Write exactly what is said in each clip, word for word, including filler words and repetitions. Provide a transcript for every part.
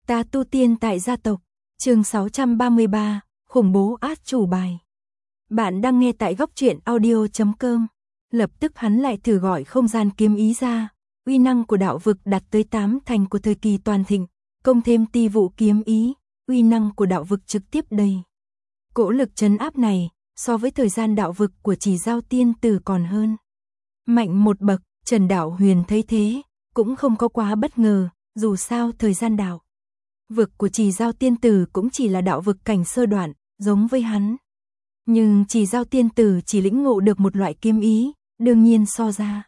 Ta tu tiên tại gia tộc, chương sáu trăm ba mươi ba, khủng bố át chủ bài. Bạn đang nghe tại góc truyện audio chấm com. Lập tức hắn lại thử gọi không gian kiếm ý ra, uy năng của đạo vực đạt tới tám thành của thời kỳ toàn thịnh, công thêm ti vụ kiếm ý, uy năng của đạo vực trực tiếp đầy. Cỗ lực trấn áp này, so với thời gian đạo vực của Chỉ Giao tiên tử còn hơn. Mạnh một bậc, Trần Đạo Huyền thấy thế, cũng không có quá bất ngờ, dù sao thời gian đạo vực của Chỉ Giao tiên tử cũng chỉ là đạo vực cảnh sơ đoạn, giống với hắn. Nhưng Chỉ Giao tiên tử chỉ lĩnh ngộ được một loại kiếm ý, đương nhiên so ra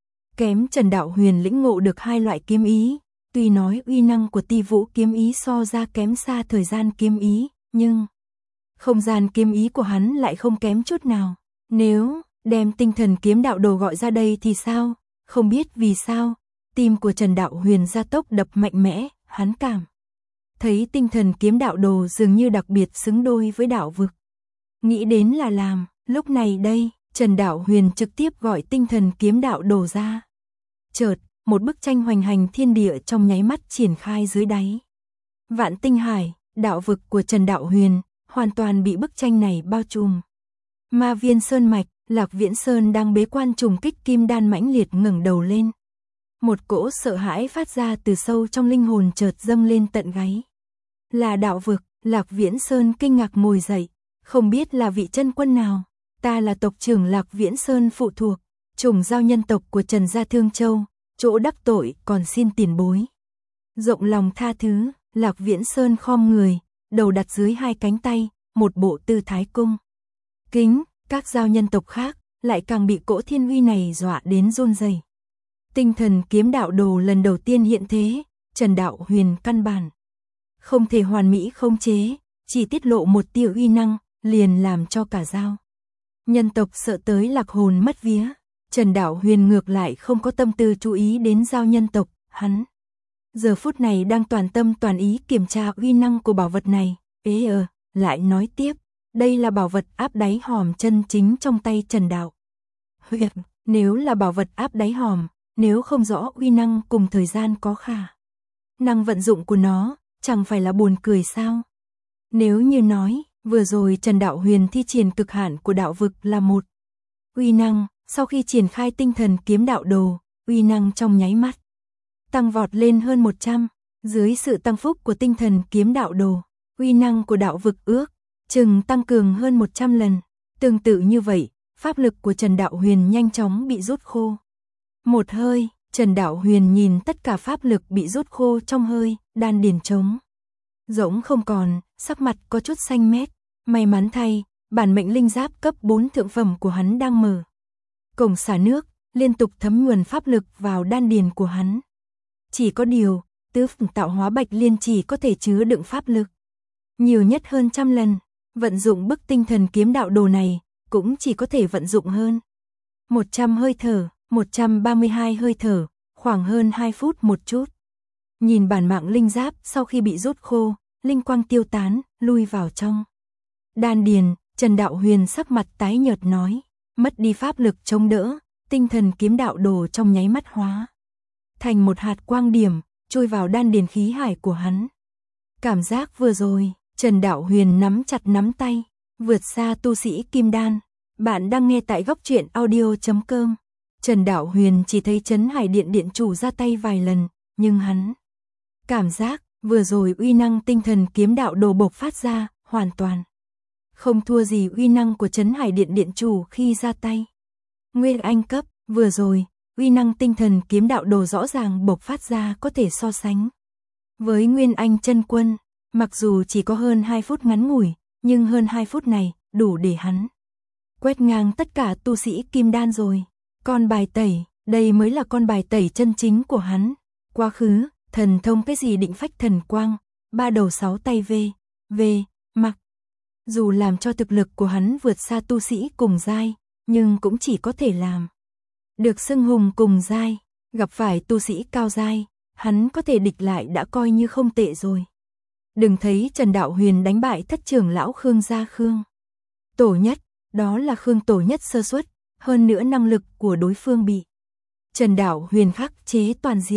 kém Trần Đạo Huyền lĩnh ngộ được hai loại kiếm ý, tuy nói uy năng của ti vũ kiếm ý so ra kém xa thời gian kiếm ý, nhưng không gian kiếm ý của hắn lại không kém chút nào. Nếu đem tinh thần kiếm đạo đồ gọi ra đây thì sao? Không biết vì sao, tim của Trần Đạo Huyền gia tốc đập mạnh mẽ, hắn cảm thấy tinh thần kiếm đạo đồ dường như đặc biệt xứng đôi với đạo vực. Nghĩ đến là làm, lúc này đây, Trần Đạo Huyền trực tiếp gọi tinh thần kiếm đạo đồ ra. Chợt, một bức tranh hoành hành thiên địa trong nháy mắt triển khai dưới đáy Vạn Tinh Hải, đạo vực của Trần Đạo Huyền, hoàn toàn bị bức tranh này bao trùm. Ma Viên Sơn Mạch, Lạc Viễn Sơn đang bế quan trùng kích kim đan mãnh liệt ngẩng đầu lên. Một cỗ sợ hãi phát ra từ sâu trong linh hồn chợt dâng lên tận gáy. Là đạo vực, Lạc Viễn Sơn kinh ngạc ngồi dậy, không biết là vị chân quân nào, ta là tộc trưởng Lạc Viễn Sơn phụ thuộc, chủng giao nhân tộc của Trần gia Thương Châu, chỗ đắc tội còn xin tiền bối. Rộng lòng tha thứ, Lạc Viễn Sơn khom người, đầu đặt dưới hai cánh tay, một bộ tư thái cung kính. Các giao nhân tộc khác lại càng bị cỗ thiên uy này dọa đến run rẩy. Tinh thần kiếm đạo đồ lần đầu tiên hiện thế, Trần Đạo Huyền căn bản không thể hoàn mỹ khống chế, chỉ tiết lộ một tia uy năng, liền làm cho cả giao nhân tộc sợ tới lạc hồn mất vía. Trần Đạo Huyền ngược lại không có tâm tư chú ý đến giao nhân tộc, hắn giờ phút này đang toàn tâm toàn ý kiểm tra uy năng của bảo vật này. Ế ờ, lại nói tiếp, đây là bảo vật áp đáy hòm chân chính trong tay Trần Đạo Huyền. Nếu là bảo vật áp đáy hòm, nếu không rõ uy năng cùng thời gian có khả năng vận dụng của nó, chẳng phải là buồn cười sao? Nếu như nói, vừa rồi Trần Đạo Huyền thi triển cực hạn của đạo vực là một uy năng, sau khi triển khai tinh thần kiếm đạo đồ, uy năng trong nháy mắt tăng vọt lên hơn một trăm, dưới sự tăng phúc của tinh thần kiếm đạo đồ, uy năng của đạo vực ước chừng tăng cường hơn một trăm lần. Tương tự như vậy, pháp lực của Trần Đạo Huyền nhanh chóng bị rút khô. Một hơi, Trần Đạo Huyền nhìn tất cả pháp lực bị rút khô trong hơi, đan điền trống rỗng không còn, sắc mặt có chút xanh mét. May mắn thay, bản mệnh linh giáp cấp bốn thượng phẩm của hắn đang mở cổng xả nước, liên tục thấm nguồn pháp lực vào đan điền của hắn. Chỉ có điều, tứ phẩm tạo hóa bạch liên chỉ có thể chứa đựng pháp lực nhiều nhất hơn trăm lần. Vận dụng bức tinh thần kiếm đạo đồ này, cũng chỉ có thể vận dụng hơn một trăm hơi thở, một trăm ba mươi hai hơi thở, khoảng hơn hai phút một chút. Nhìn bản mạng linh giáp sau khi bị rút khô, linh quang tiêu tán, lui vào trong đan điền, Trần Đạo Huyền sắc mặt tái nhợt nói, mất đi pháp lực chống đỡ, tinh thần kiếm đạo đồ trong nháy mắt hóa thành một hạt quang điểm, chui vào đan điền khí hải của hắn. Cảm giác vừa rồi, Trần Đạo Huyền nắm chặt nắm tay, vượt xa tu sĩ kim đan. Bạn đang nghe tại góc truyện audio chấm com. Trần Đạo Huyền chỉ thấy Trấn Hải Điện điện chủ ra tay vài lần, nhưng hắn cảm giác vừa rồi uy năng tinh thần kiếm đạo đồ bộc phát ra, hoàn toàn không thua gì uy năng của Trấn Hải Điện điện chủ khi ra tay. Nguyên Anh cấp, vừa rồi, uy năng tinh thần kiếm đạo đồ rõ ràng bộc phát ra có thể so sánh với Nguyên Anh chân quân. Mặc dù chỉ có hơn hai phút ngắn ngủi, nhưng hơn hai phút này đủ để hắn quét ngang tất cả tu sĩ kim đan rồi. Con bài tẩy, đây mới là con bài tẩy chân chính của hắn. Quá khứ, thần thông cái gì định phách thần quang, ba đầu sáu tay v, v, mặc. Dù làm cho thực lực của hắn vượt xa tu sĩ cùng giai, nhưng cũng chỉ có thể làm được xưng hùng cùng giai. Gặp phải tu sĩ cao giai, hắn có thể địch lại đã coi như không tệ rồi. Đừng thấy Trần Đạo Huyền đánh bại thất trưởng lão Khương gia Khương Tổ Nhất, đó là Khương Tổ Nhất sơ suất, hơn nữa năng lực của đối phương bị Trần Đạo Huyền khắc chế toàn diện.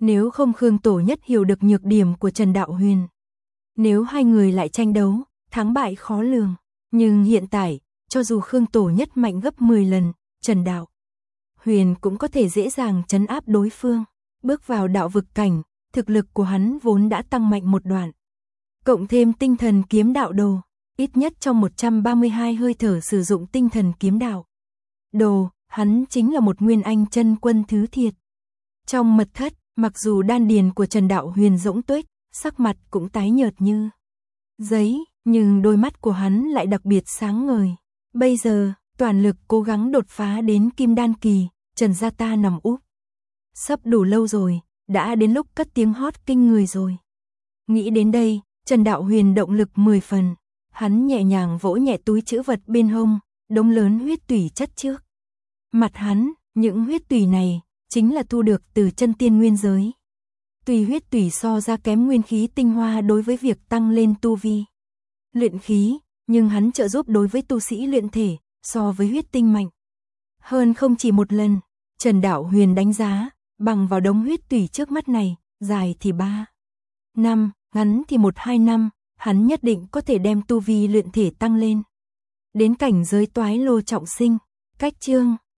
Nếu không Khương Tổ Nhất hiểu được nhược điểm của Trần Đạo Huyền. Nếu hai người lại tranh đấu, thắng bại khó lường. Nhưng hiện tại, cho dù Khương Tổ Nhất mạnh gấp mười lần, Trần Đạo Huyền cũng có thể dễ dàng trấn áp đối phương. Bước vào đạo vực cảnh, thực lực của hắn vốn đã tăng mạnh một đoạn. Cộng thêm tinh thần kiếm đạo đồ, ít nhất trong một trăm ba mươi hai hơi thở sử dụng tinh thần kiếm đạo đồ, hắn chính là một nguyên anh chân quân thứ thiệt. Trong mật thất, mặc dù đan điền của Trần Đạo Huyền rỗng tuếch, sắc mặt cũng tái nhợt như giấy, nhưng đôi mắt của hắn lại đặc biệt sáng ngời. Bây giờ, toàn lực cố gắng đột phá đến kim đan kỳ, Trần gia ta nằm úp sấp đủ lâu rồi, đã đến lúc cất tiếng hót kinh người rồi. Nghĩ đến đây, Trần Đạo Huyền động lực mười phần, hắn nhẹ nhàng vỗ nhẹ túi trữ vật bên hông, đống lớn huyết tủy chất trước mặt hắn, những huyết tủy này chính là thu được từ chân tiên nguyên giới. Tuy huyết tủy so ra kém nguyên khí tinh hoa đối với việc tăng lên tu vi luyện khí, nhưng hắn trợ giúp đối với tu sĩ luyện thể, so với huyết tinh mạnh hơn không chỉ một lần. Trần Đạo Huyền đánh giá, bằng vào đống huyết tủy trước mắt này, dài thì ba năm, ngắn thì một hai năm, hắn nhất định có thể đem tu vi luyện thể tăng lên đến cảnh giới toái lô trọng sinh. Cách chương